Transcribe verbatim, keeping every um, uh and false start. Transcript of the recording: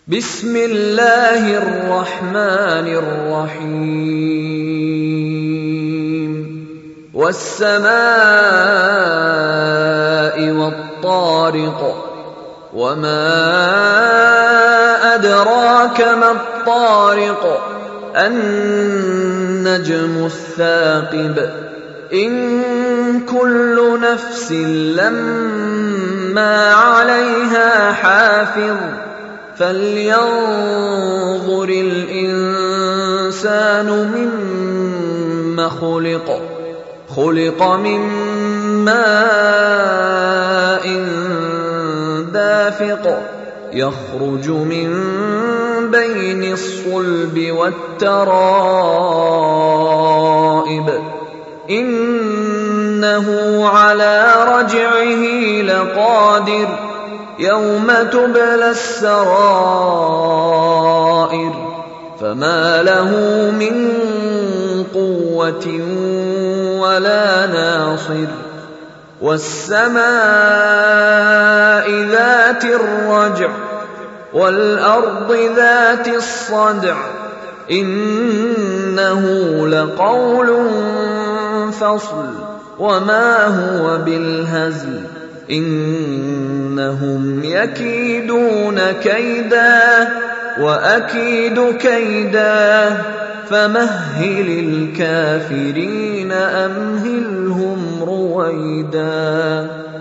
بسم الله الرحمن الرحيم والسماء والطارق وما أدراك ما الطارق النجم الثاقب إن كل نفس لما عليها حافظ فلينظر الإنسان مما خلق خلق من ماء دافق يخرج من بين الصلب والترائب إنه على رجعه لقادر يوم تبلى السرائر فما له من قوة ولا ناصر والسماء ذات الرجع والأرض ذات الصدع إنه لقول فصل وما هو بالهزل إنهم يكيدون كيدا وأكيد كيدا فمهل الكافرين أمهلهم رويدا.